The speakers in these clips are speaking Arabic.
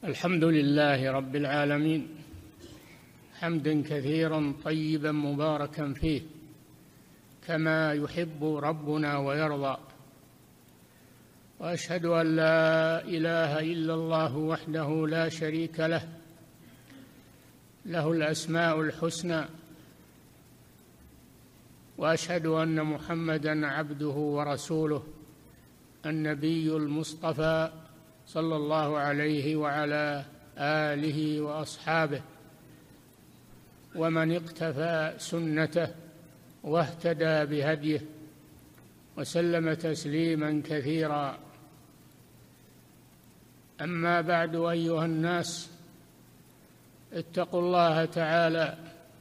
الحمد لله رب العالمين، حمدا كثيرا طيبا مباركا فيه كما يحب ربنا ويرضى. وأشهد أن لا إله إلا الله وحده لا شريك له، له الأسماء الحسنى. وأشهد أن محمدًا عبده ورسوله النبي المصطفى صلى الله عليه وعلى آله وأصحابه ومن اقتفى سنته واهتدى بهديه وسلم تسليما كثيرا. أما بعد، أيها الناس، اتقوا الله تعالى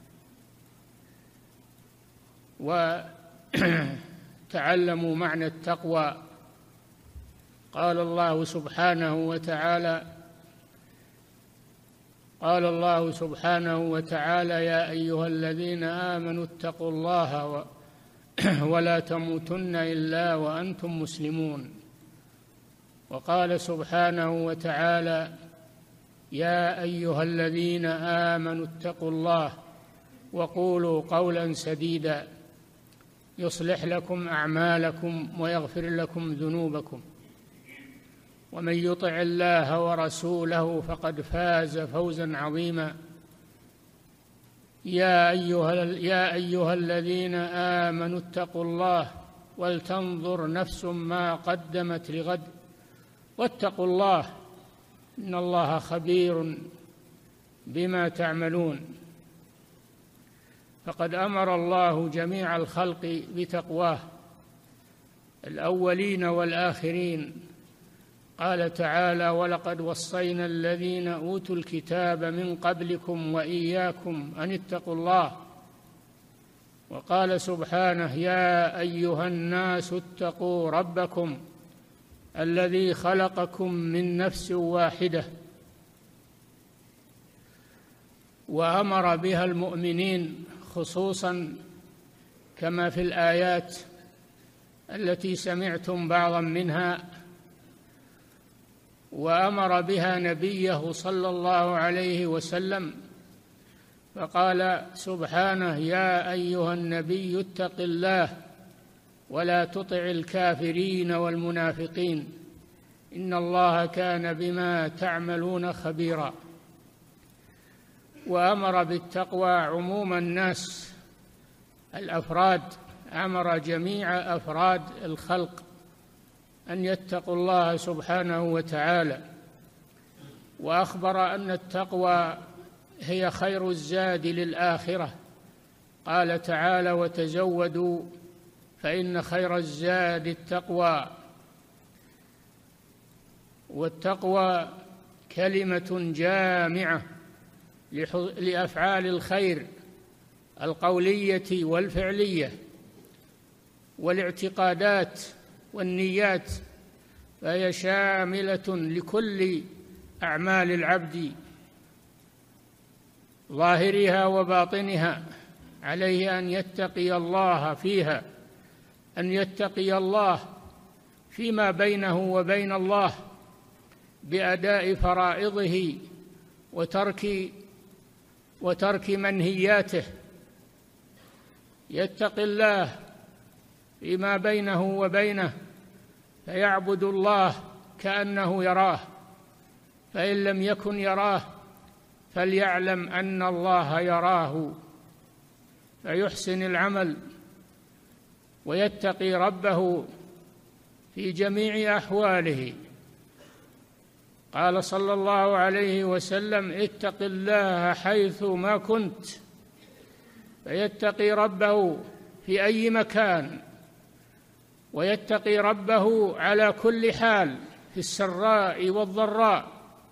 وتعلموا معنى التقوى. قال الله سبحانه وتعالى: يا أيها الذين آمنوا اتقوا الله ولا تموتن إلا وأنتم مسلمون. وقال سبحانه وتعالى: يا أيها الذين آمنوا اتقوا الله وقولوا قولا سديدا يصلح لكم أعمالكم ويغفر لكم ذنوبكم، ومن يطع الله ورسوله فقد فاز فوزا عظيما. يا أيها الذين آمنوا اتقوا الله ولتنظر نفس ما قدمت لغد واتقوا الله إن الله خبير بما تعملون. فقد أمر الله جميع الخلق بتقواه، الأولين والآخرين. قال تعالى: ولقد وصينا الذين أوتوا الكتاب من قبلكم وإياكم أن اتقوا الله. وقال سبحانه: يا أيها الناس اتقوا ربكم الذي خلقكم من نفس واحدة. وأمر بها المؤمنين خصوصا كما في الآيات التي سمعتم بعضا منها، وأمر بها نبيه صلى الله عليه وسلم، فقال سبحانه: يا أيها النبي اتق الله ولا تطع الكافرين والمنافقين إن الله كان بما تعملون خبيرا. وأمر بالتقوى عموم الناس، الأفراد، أمر جميع أفراد الخلق أن يتقوا الله سبحانه وتعالى. وأخبر أن التقوى هي خير الزاد للآخرة. قال تعالى: وتزودوا فإن خير الزاد التقوى. والتقوى كلمة جامعة لأفعال الخير القولية والفعلية والاعتقادات والنيات، فهي شاملة لكل أعمال العبد ظاهرها وباطنها. عليه أن يتقي الله فيها، أن يتقي الله فيما بينه وبين الله بأداء فرائضه وترك منهياته. يتقي الله فيما بينه وبينه فيعبد الله كأنه يراه، فإن لم يكن يراه فليعلم أن الله يراه، فيحسن العمل ويتقي ربه في جميع أحواله. قال صلى الله عليه وسلم: اتق الله حيث ما كنت، فيتقي ربه في أي مكان، ويتقي ربه على كل حال في السراء والضراء.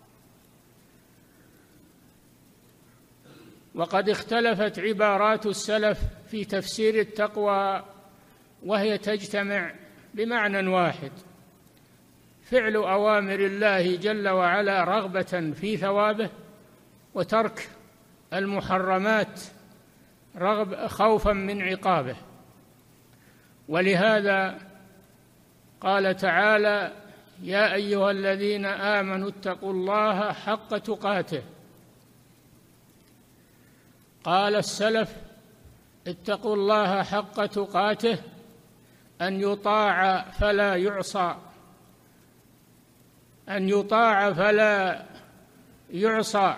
وقد اختلفت عبارات السلف في تفسير التقوى، وهي تجتمع بمعنى واحد: فعل أوامر الله جل وعلا رغبة في ثوابه، وترك المحرمات خوفا من عقابه. ولهذا قال تعالى: يا أيها الذين آمنوا اتقوا الله حق تقاته. قال السلف: اتقوا الله حق تقاته أن يطاع فلا يعصى، أن يطاع فلا يعصى.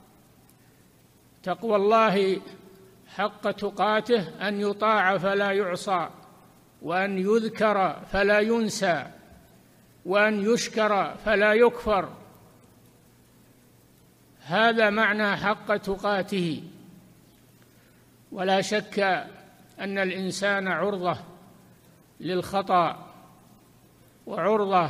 تقوى الله حق تقاته أن يطاع فلا يعصى، وأن يذكر فلا ينسى، وأن يشكر فلا يكفر. هذا معنى حق تقاته. ولا شك أن الإنسان عرضة للخطأ وعرضة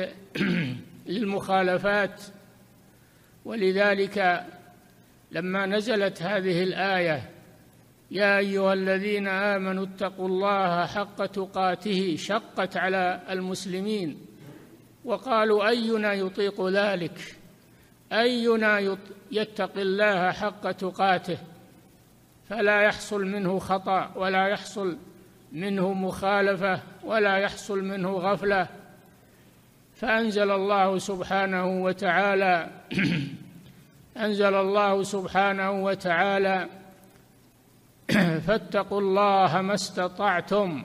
للمخالفات، ولذلك لما نزلت هذه الآية يا أيها الذين آمنوا اتقوا الله حق تقاته شقت على المسلمين، وقالوا أينا يطيق ذلك؟ أينا يتقي الله حق تقاته فلا يحصل منه خطأ ولا يحصل منه مخالفة ولا يحصل منه غفلة؟ فأنزل الله سبحانه وتعالى فاتقوا الله ما استطعتم.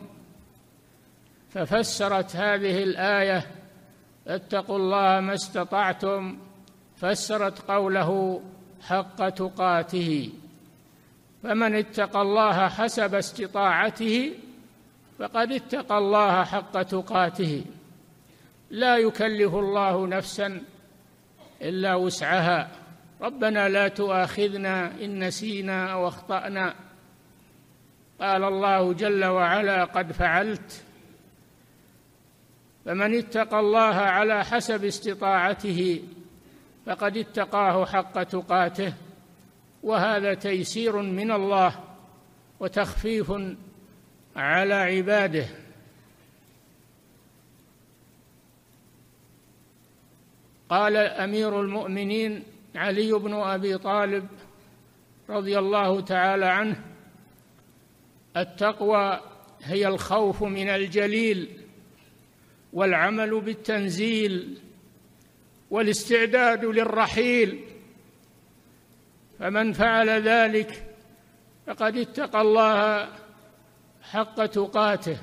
ففسرت هذه الآية اتقوا الله ما استطعتم، فسرت قوله حق تقاته. فمن اتقى الله حسب استطاعته فقد اتقى الله حق تقاته. لا يكلف الله نفسا إلا وسعها. ربنا لا تؤاخذنا إن نسينا أو أخطأنا. قال الله جل وعلا قد فعلت. فمن اتقى الله على حسب استطاعته فقد اتقاه حق تقاته، وهذا تيسير من الله وتخفيف على عباده. قال أمير المؤمنين علي بن أبي طالب رضي الله تعالى عنه: التقوى هي الخوف من الجليل والعمل بالتنزيل والاستعداد للرحيل، فمن فعل ذلك فقد اتقى الله حق تقاته.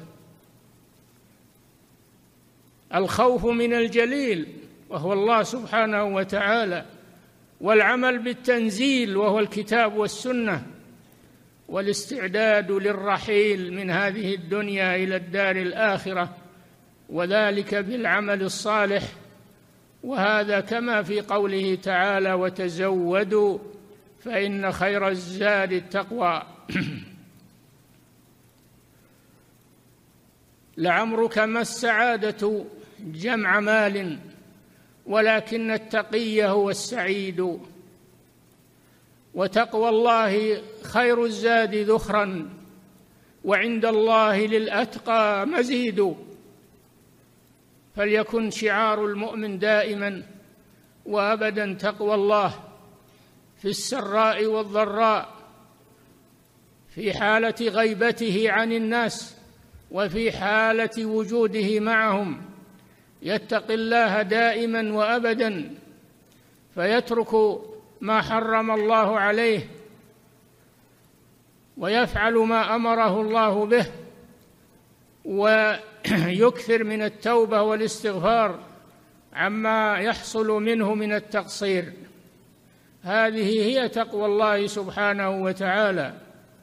الخوف من الجليل وهو الله سبحانه وتعالى، والعمل بالتنزيل وهو الكتاب والسنة، والاستعداد للرحيل من هذه الدنيا إلى الدار الآخرة، وذلك بالعمل الصالح. وهذا كما في قوله تعالى: وتزودوا فإن خير الزاد التقوى. لعمرك ما السعادة جمع مال، ولكن التقي هو السعيد. وتقوى الله خير الزاد ذخرا، وعند الله للأتقى مزيد. فليكن شعار المؤمن دائما وأبدا تقوى الله في السراء والضراء، في حالة غيبته عن الناس وفي حالة وجوده معهم. يتقي الله دائما وأبدا فيترك ما حرم الله عليه ويفعل ما أمره الله به، ويكثر من التوبة والاستغفار عما يحصل منه من التقصير. هذه هي تقوى الله سبحانه وتعالى،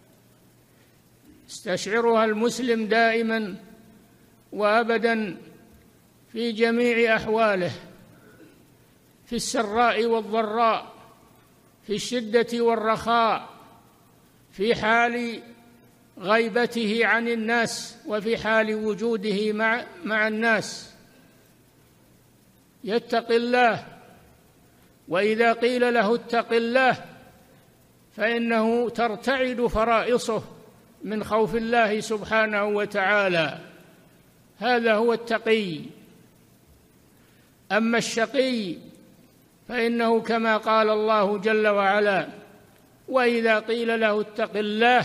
استشعرها المسلم دائما وأبدا في جميع أحواله، في السراء والضراء، في الشدة والرخاء، في حال غيبته عن الناس وفي حال وجوده مع الناس. يتقي الله، وإذا قيل له اتق الله فإنه ترتعد فرائصه من خوف الله سبحانه وتعالى. هذا هو التقي. أما الشقي فإنه كما قال الله جل وعلا: وإذا قيل له اتق الله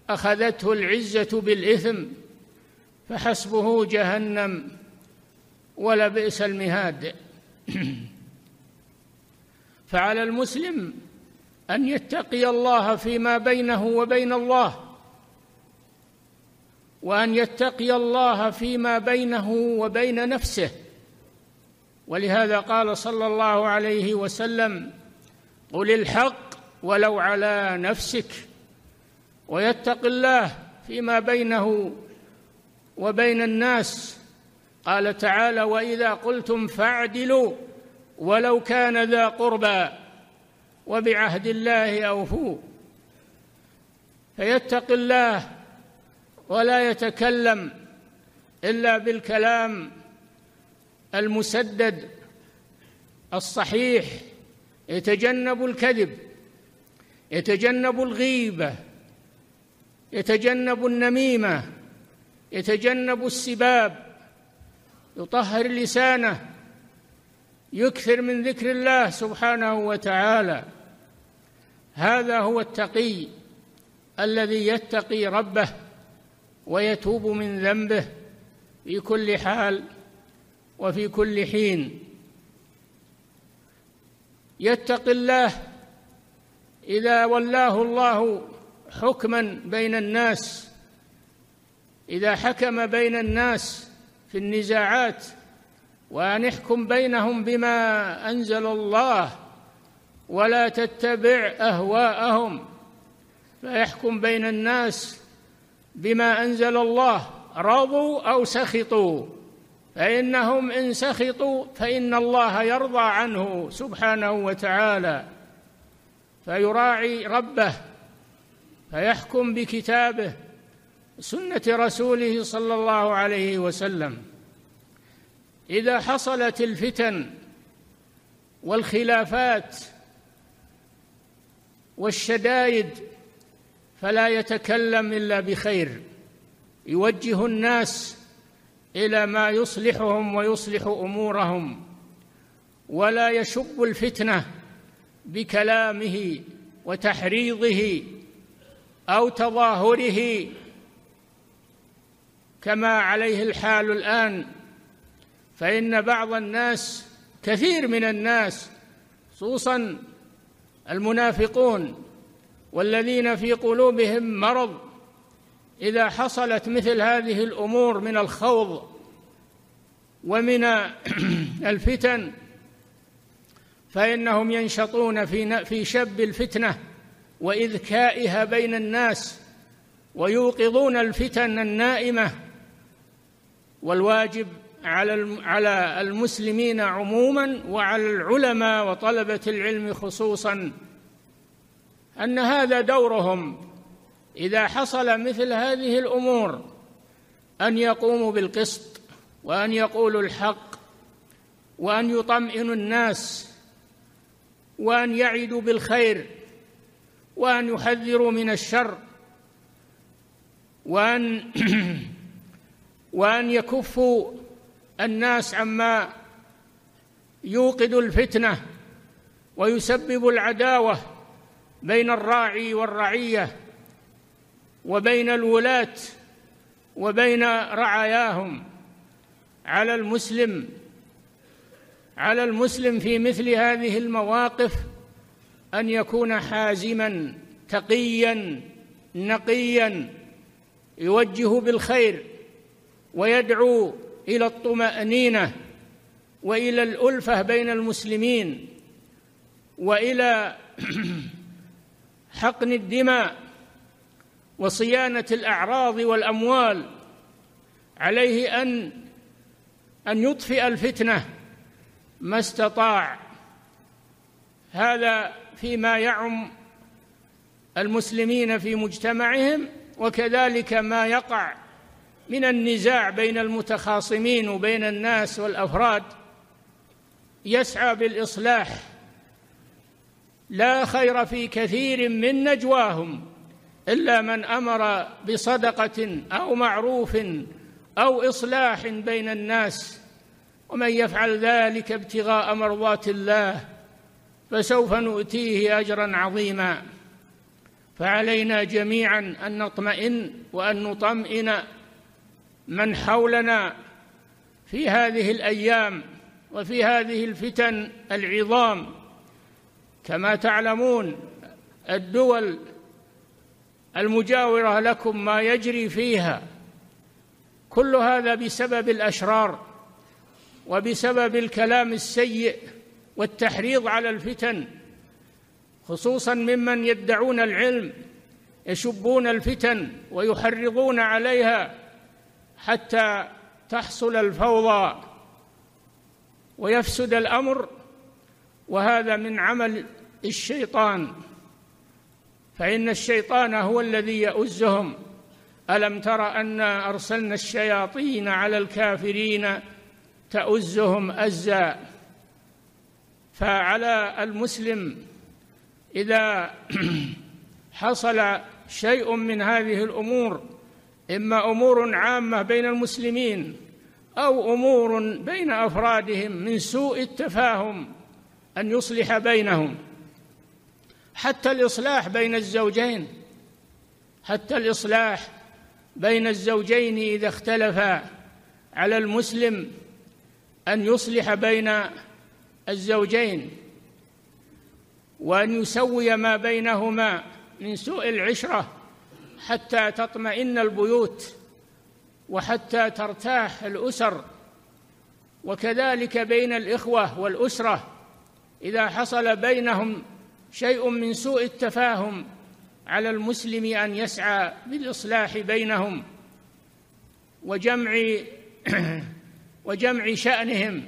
أخذته العزة بالإثم فحسبه جهنم ولا بئس المهاد. فعلى المسلم أن يتقي الله فيما بينه وبين الله، وأن يتقي الله فيما بينه وبين نفسه. ولهذا قال صلى الله عليه وسلم: قل الحق ولو على نفسك. ويتق الله فيما بينه وبين الناس. قال تعالى: وإذا قلتم فاعدلوا ولو كان ذا قربى وبعهد الله أوفوا. فيتق الله ولا يتكلم إلا بالكلام المسدد الصحيح، يتجنب الكذب، يتجنب الغيبة، يتجنب النميمة، يتجنب السباب، يطهر لسانه، يكثر من ذكر الله سبحانه وتعالى. هذا هو التقي الذي يتقي ربه ويتوب من ذنبه في كل حال وفي كل حين. يتقي الله إذا ولاه الله حكما بين الناس، إذا حكم بين الناس في النزاعات، وأن يحكم بينهم بما أنزل الله ولا تتبع أهواءهم، فيحكم بين الناس بما أنزل الله، رضوا أو سخطوا، فإنهم إن سخطوا فإن الله يرضى عنه سبحانه وتعالى. فيراعي ربه، فيحكم بكتابه سنة رسوله صلى الله عليه وسلم. إذا حصلت الفتن والخلافات والشدائد فلا يتكلم إلا بخير، يوجه الناس إلى ما يصلحهم ويصلح أمورهم، ولا يشب الفتنة بكلامه وتحريضه أو تظاهره كما عليه الحال الآن. فإن بعض الناس، كثير من الناس، خصوصا المنافقون والذين في قلوبهم مرض، إذا حصلت مثل هذه الأمور من الخوض ومن الفتن فإنهم ينشطون في شب الفتنة وإذكائها بين الناس، ويوقظون الفتن النائمة. والواجب على المسلمين عموما وعلى العلماء وطلبة العلم خصوصا أن هذا دورهم إذا حصل مثل هذه الأمور، أن يقوموا بالقسط، وأن يقولوا الحق، وأن يطمئنوا الناس، وأن يعدوا بالخير، وأن يحذروا من الشر، وأن يكفوا الناس عما يوقد الفتنة ويسبب العداوة بين الراعي والرعية، وبين الولاة وبين رعاياهم. على المسلم في مثل هذه المواقف أن يكون حازما تقيا نقيا، يوجه بالخير ويدعو إلى الطمأنينة وإلى الألفة بين المسلمين وإلى حقن الدماء وصيانة الأعراض والأموال. عليه أن يطفئ الفتنة ما استطاع. هذا فيما يعم المسلمين في مجتمعهم، وكذلك ما يقع من النزاع بين المتخاصمين وبين الناس والأفراد يسعى بالإصلاح. لا خير في كثير من نجواهم إلا من أمر بصدقة أو معروف أو إصلاح بين الناس، ومن يفعل ذلك ابتغاء مرضات الله فسوف نؤتيه أجرا عظيما. فعلينا جميعا أن نطمئن وأن نطمئن من حولنا في هذه الأيام وفي هذه الفتن العظام. كما تعلمون الدول المجاورة لكم ما يجري فيها، كل هذا بسبب الأشرار وبسبب الكلام السيء والتحريض على الفتن، خصوصا ممن يدعون العلم، يشبون الفتن ويحرضون عليها حتى تحصل الفوضى ويفسد الأمر، وهذا من عمل الشيطان، فإن الشيطان هو الذي يؤزهم. ألم تر أنا أرسلنا الشياطين على الكافرين تؤزهم أزا. فعلى المسلم إذا حصل شيء من هذه الأمور، إما أمور عامة بين المسلمين أو أمور بين أفرادهم من سوء التفاهم، أن يصلح بينهم. حتى الإصلاح بين الزوجين، حتى الإصلاح بين الزوجين إذا اختلفا، على المسلم أن يصلح بين الزوجين وأن يسوي ما بينهما من سوء العشرة حتى تطمئن البيوت وحتى ترتاح الأسر. وكذلك بين الإخوة والأسرة، إذا حصل بينهم شيء من سوء التفاهم، على المسلم أن يسعى بالإصلاح بينهم وجمع شأنهم.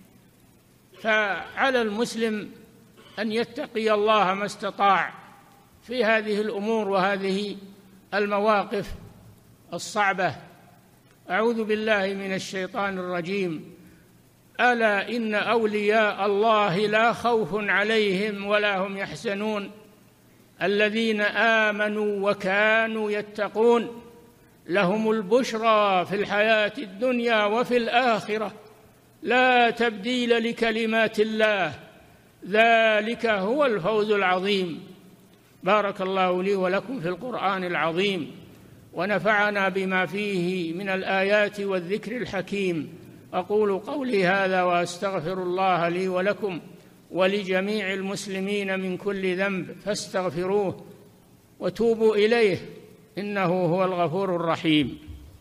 فعلى المسلم أن يتقي الله ما استطاع في هذه الأمور وهذه المواقف الصعبة. أعوذ بالله من الشيطان الرجيم. ألا إن أولياء الله لا خوف عليهم ولا هم يحزنون الذين آمنوا وكانوا يتقون لهم البشرى في الحياة الدنيا وفي الآخرة لا تبديل لكلمات الله ذلك هو الفوز العظيم. بارك الله لي ولكم في القرآن العظيم، ونفعنا بما فيه من الآيات والذكر الحكيم. أقول قولي هذا وأستغفر الله لي ولكم ولجميع المسلمين من كل ذنب، فاستغفروه وتوبوا إليه إنه هو الغفور الرحيم.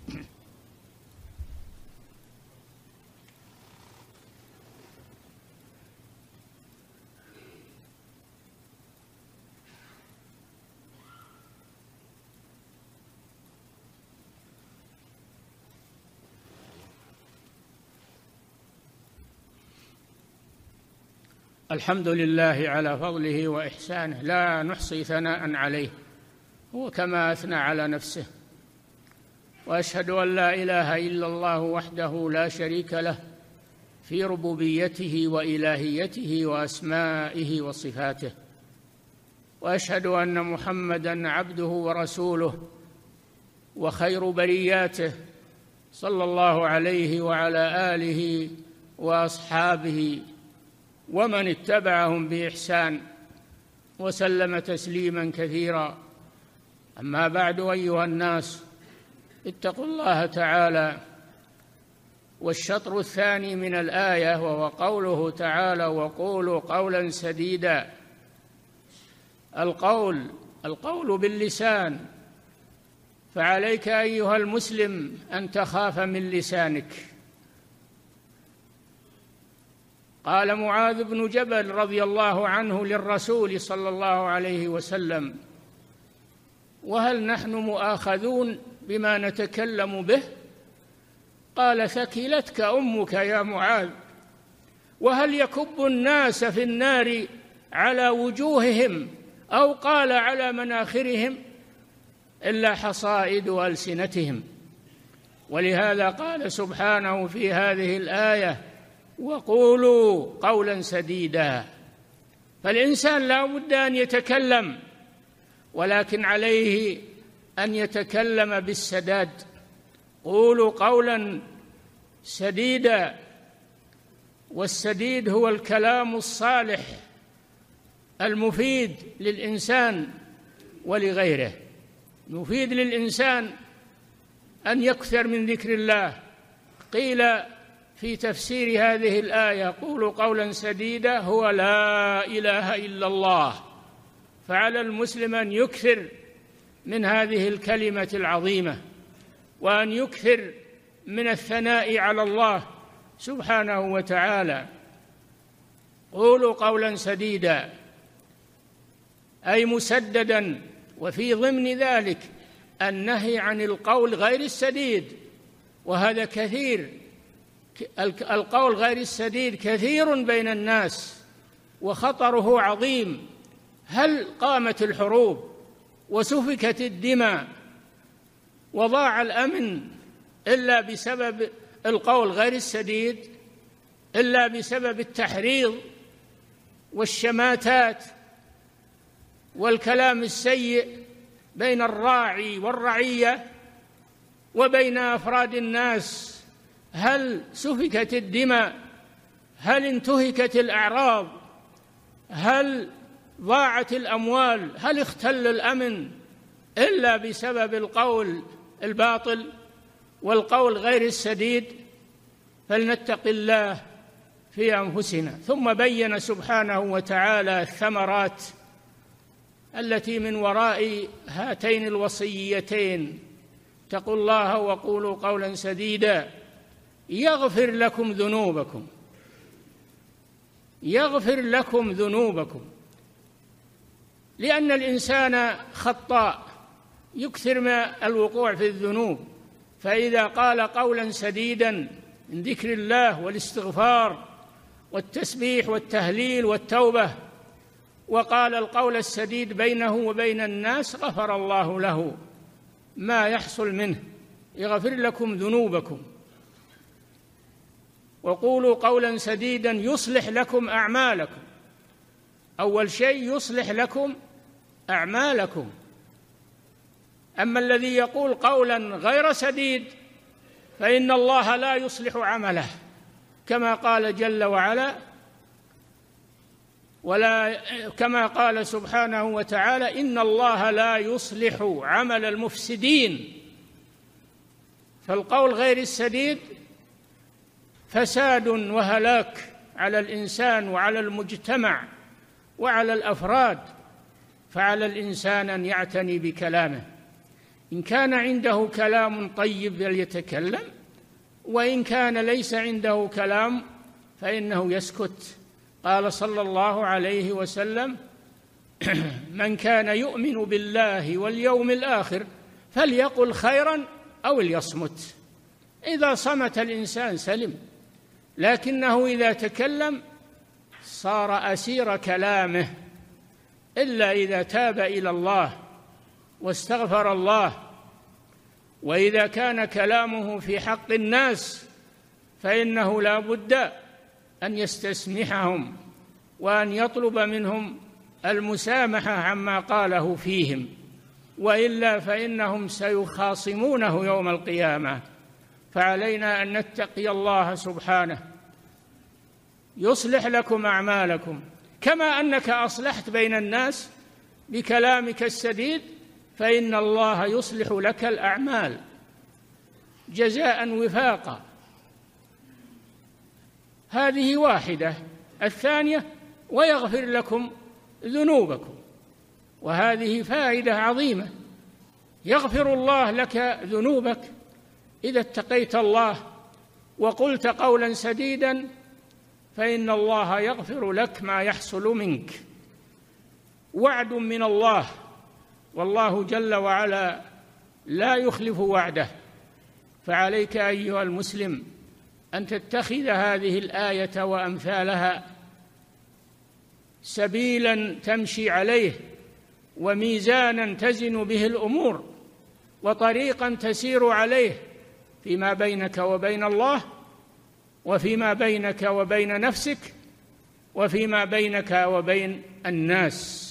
الحمد لله على فضله وإحسانه، لا نحصي ثناء عليه، هو كما أثنى على نفسه. وأشهد أن لا إله إلا الله وحده لا شريك له في ربوبيته وإلهيته وأسمائه وصفاته، وأشهد أن محمدًا عبده ورسوله وخير برياته صلى الله عليه وعلى آله وأصحابه ومن اتبعهم بإحسان وسلم تسليما كثيرا. أما بعد، أيها الناس، اتقوا الله تعالى. والشطر الثاني من الآية وهو قوله تعالى: وقولوا قولا سديدا. القول باللسان، فعليك أيها المسلم أن تخاف من لسانك. قال معاذ بن جبل رضي الله عنه للرسول صلى الله عليه وسلم: وهل نحن مؤاخذون بما نتكلم به؟ قال: ثكلتك أمك يا معاذ. وهل يكب الناس في النار على وجوههم أو قال على مناخرهم إلا حصائد ألسنتهم. ولهذا قال سبحانه في هذه الآية: وقولوا قولا سديدا. فالإنسان لا بد أن يتكلم، ولكن عليه أن يتكلم بالسداد. قولوا قولا سديدا، والسديد هو الكلام الصالح المفيد للإنسان ولغيره. مفيد للإنسان أن يكثر من ذكر الله. قيل في تفسير هذه الآية قولوا قولا سديدا هو لا إله إلا الله. فعلى المسلم أن يكثر من هذه الكلمة العظيمة، وأن يكثر من الثناء على الله سبحانه وتعالى. قولوا قولا سديدا أي مسددا، وفي ضمن ذلك النهي عن القول غير السديد، وهذا كثير. القول غير السديد كثير بين الناس وخطره عظيم. هل قامت الحروب وسفكت الدماء وضاع الأمن إلا بسبب القول غير السديد؟ إلا بسبب التحريض والشماتات والكلام السيء بين الراعي والرعية وبين أفراد الناس؟ هل سفكت الدماء؟ هل انتهكت الأعراض؟ هل ضاعت الأموال؟ هل اختل الأمن إلا بسبب القول الباطل والقول غير السديد؟ فلنتق الله في أنفسنا. ثم بين سبحانه وتعالى الثمرات التي من وراء هاتين الوصيتين: اتقوا الله وقولوا قولا سديدا يغفر لكم ذنوبكم. يغفر لكم ذنوبكم، لأن الإنسان خطاء يكثر من الوقوع في الذنوب، فإذا قال قولا سديدا من ذكر الله والاستغفار والتسبيح والتهليل والتوبة، وقال القول السديد بينه وبين الناس، غفر الله له ما يحصل منه. يغفر لكم ذنوبكم. وقولوا قولا سديدا يصلح لكم أعمالكم. أول شيء يصلح لكم أعمالكم. أما الذي يقول قولا غير سديد فإن الله لا يصلح عمله، كما قال جل وعلا، كما قال سبحانه وتعالى: إن الله لا يصلح عمل المفسدين. فالقول غير السديد فساد وهلاك على الإنسان وعلى المجتمع وعلى الأفراد. فعلى الإنسان أن يعتني بكلامه، إن كان عنده كلام طيب فليتكلم، وإن كان ليس عنده كلام فإنه يسكت. قال صلى الله عليه وسلم: من كان يؤمن بالله واليوم الآخر فليقل خيرا أو ليصمت. إذا صمت الإنسان سلم، لكنه إذا تكلم صار أسير كلامه، إلا إذا تاب إلى الله واستغفر الله. وإذا كان كلامه في حق الناس فإنه لا بد أن يستسمحهم وأن يطلب منهم المسامحة عما قاله فيهم، وإلا فإنهم سيخاصمونه يوم القيامة. فعلينا أن نتقي الله سبحانه. يصلح لكم أعمالكم، كما أنك أصلحت بين الناس بكلامك السديد فإن الله يصلح لك الأعمال جزاء وفاقا. هذه واحدة. الثانية: ويغفر لكم ذنوبكم، وهذه فائدة عظيمة. يغفر الله لك ذنوبك إذا اتقيت الله وقلت قولا سديدا، فإن الله يغفر لك ما يحصل منك. وعد من الله، والله جل وعلا لا يخلف وعده. فعليك أيها المسلم أن تتخذ هذه الآية وأمثالها سبيلا تمشي عليه، وميزانا تزن به الأمور، وطريقا تسير عليه فيما بينك وبين الله، وفيما بينك وبين نفسك، وفيما بينك وبين الناس.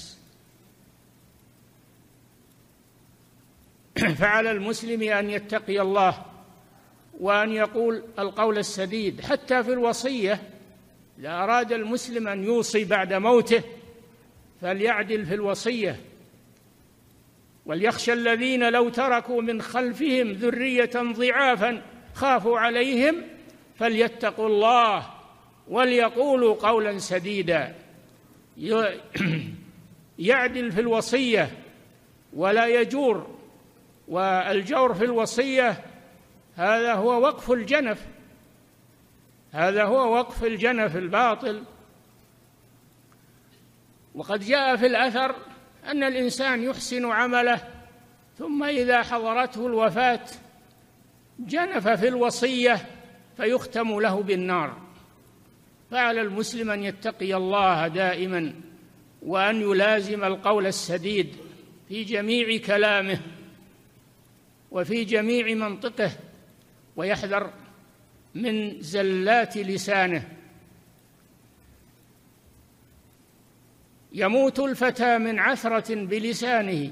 فعلى المسلم أن يتقي الله وأن يقول القول السديد حتى في الوصية. إذا أراد المسلم أن يوصي بعد موته فليعدل في الوصية. وليخشى الذين لو تركوا من خلفهم ذرية ضعافا خافوا عليهم فليتقوا الله وليقولوا قولا سديدا. يعدل في الوصية ولا يجور، والجور في الوصية هذا هو وقف الجنف، هذا هو وقف الجنف الباطل. وقد جاء في الأثر أن الإنسان يحسن عمله ثم إذا حضرته الوفاة جنف في الوصية فيختم له بالنار. فعلى المسلم أن يتقي الله دائما وأن يلازم القول السديد في جميع كلامه وفي جميع منطقه، ويحذر من زلات لسانه. يموت الفتى من عثرة بلسانه،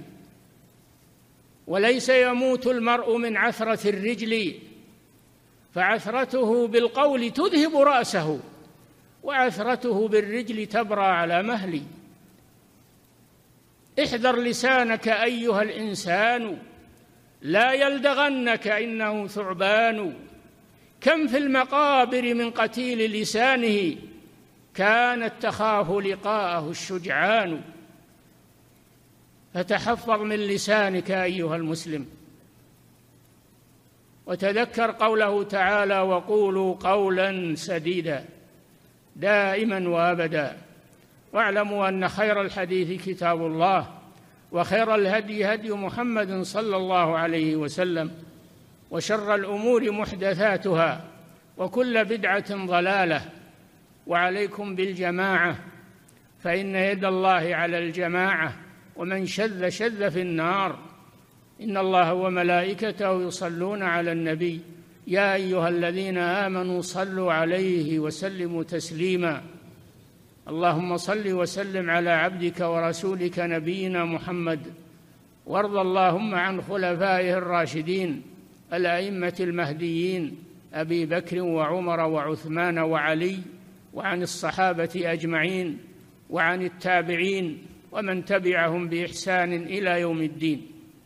وليس يموت المرء من عثرة الرجل، فعثرته بالقول تذهب رأسه وعثرته بالرجل تبرى على مهلي. احذر لسانك أيها الإنسان لا يلدغنك إنه ثعبان. كم في المقابر من قتيل لسانه كانت تخاف لقاءه الشجعان. فتحفظ من لسانك أيها المسلم، وتذكر قوله تعالى: وقولوا قولا سديدا، دائما وأبدا. واعلموا أن خير الحديث كتاب الله، وخير الهدي هدي محمد صلى الله عليه وسلم، وشر الأمور محدثاتها، وكل بدعة ضلالة. وعليكم بالجماعة، فإن يد الله على الجماعة، ومن شذ شذ في النار. إن الله وملائكته يصلون على النبي يا أيها الذين آمنوا صلوا عليه وسلموا تسليما. اللهم صل وسلم على عبدك ورسولك نبينا محمد، وارض اللهم عن خلفائه الراشدين الأئمة المهديين أبي بكر وعمر وعثمان وعلي، وعن الصحابة أجمعين، وعن التابعين ومن تبعهم بإحسان إلى يوم الدين.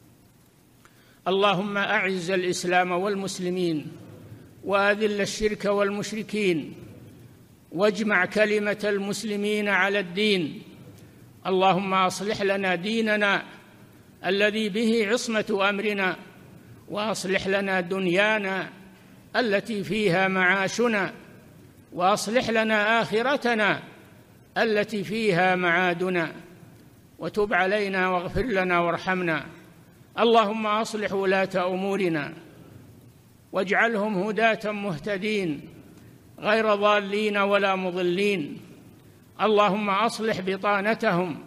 اللهم أعز الإسلام والمسلمين، وأذل الشرك والمشركين، واجمع كلمة المسلمين على الدين. اللهم أصلح لنا ديننا الذي به عصمة أمرنا، وأصلح لنا دنيانا التي فيها معاشنا، وأصلح لنا آخرتنا التي فيها معادنا، وتب علينا واغفر لنا وارحمنا. اللهم أصلح ولاة أمورنا واجعلهم هداة مهتدين غير ضالين ولا مضلين. اللهم أصلح بطانتهم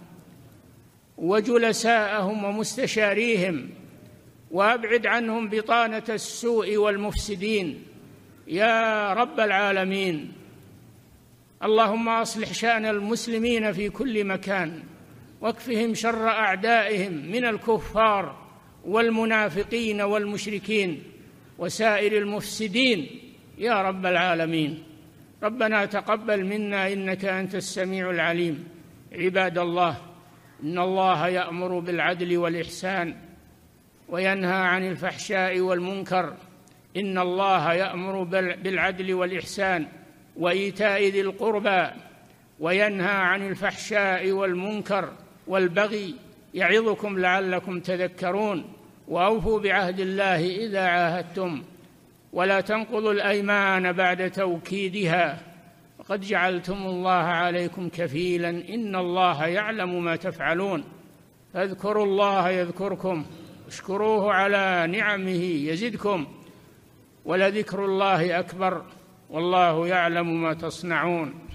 وجلساءهم ومستشاريهم، وأبعد عنهم بطانة السوء والمفسدين يا رب العالمين. اللهم أصلح شأن المسلمين في كل مكان، واكفهم شر أعدائهم من الكفار والمنافقين والمشركين وسائر المفسدين يا رب العالمين. ربنا تقبل منا إنك أنت السميع العليم. عباد الله، إن الله يأمر بالعدل والإحسان وينهى عن الفحشاء والمنكر. إن الله يأمر بالعدل والإحسان وإيتاء ذي القربى وينهى عن الفحشاء والمنكر والبغي يعظكم لعلكم تذكرون. وأوفوا بعهد الله إذا عاهدتم، ولا تنقضوا الأيمان بعد توكيدها، وقد جعلتم الله عليكم كفيلا، إن الله يعلم ما تفعلون. فاذكروا الله يذكركم، اشكروه على نعمه يزدكم، ولذكر الله أكبر، والله يعلم ما تصنعون.